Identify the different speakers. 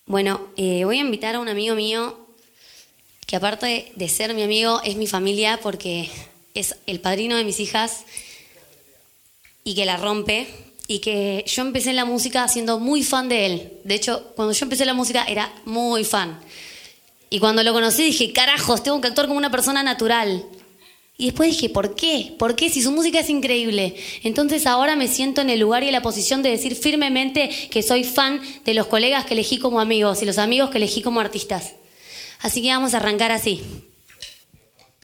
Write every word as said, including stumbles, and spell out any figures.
Speaker 1: Bueno, eh, voy a invitar a un amigo mío que aparte de ser mi amigo es mi familia porque es el padrino de mis hijas y que la rompe y que yo empecé en la música siendo muy fan de él. De hecho, cuando yo empecé la música era muy fan. Y cuando lo conocí dije, carajos, tengo que actuar como una persona natural. Y después dije, ¿por qué? ¿Por qué? Si su música es increíble. Entonces ahora me siento en el lugar y en la posición de decir firmemente que soy fan de los colegas que elegí como amigos y los amigos que elegí como artistas. Así que vamos a arrancar así.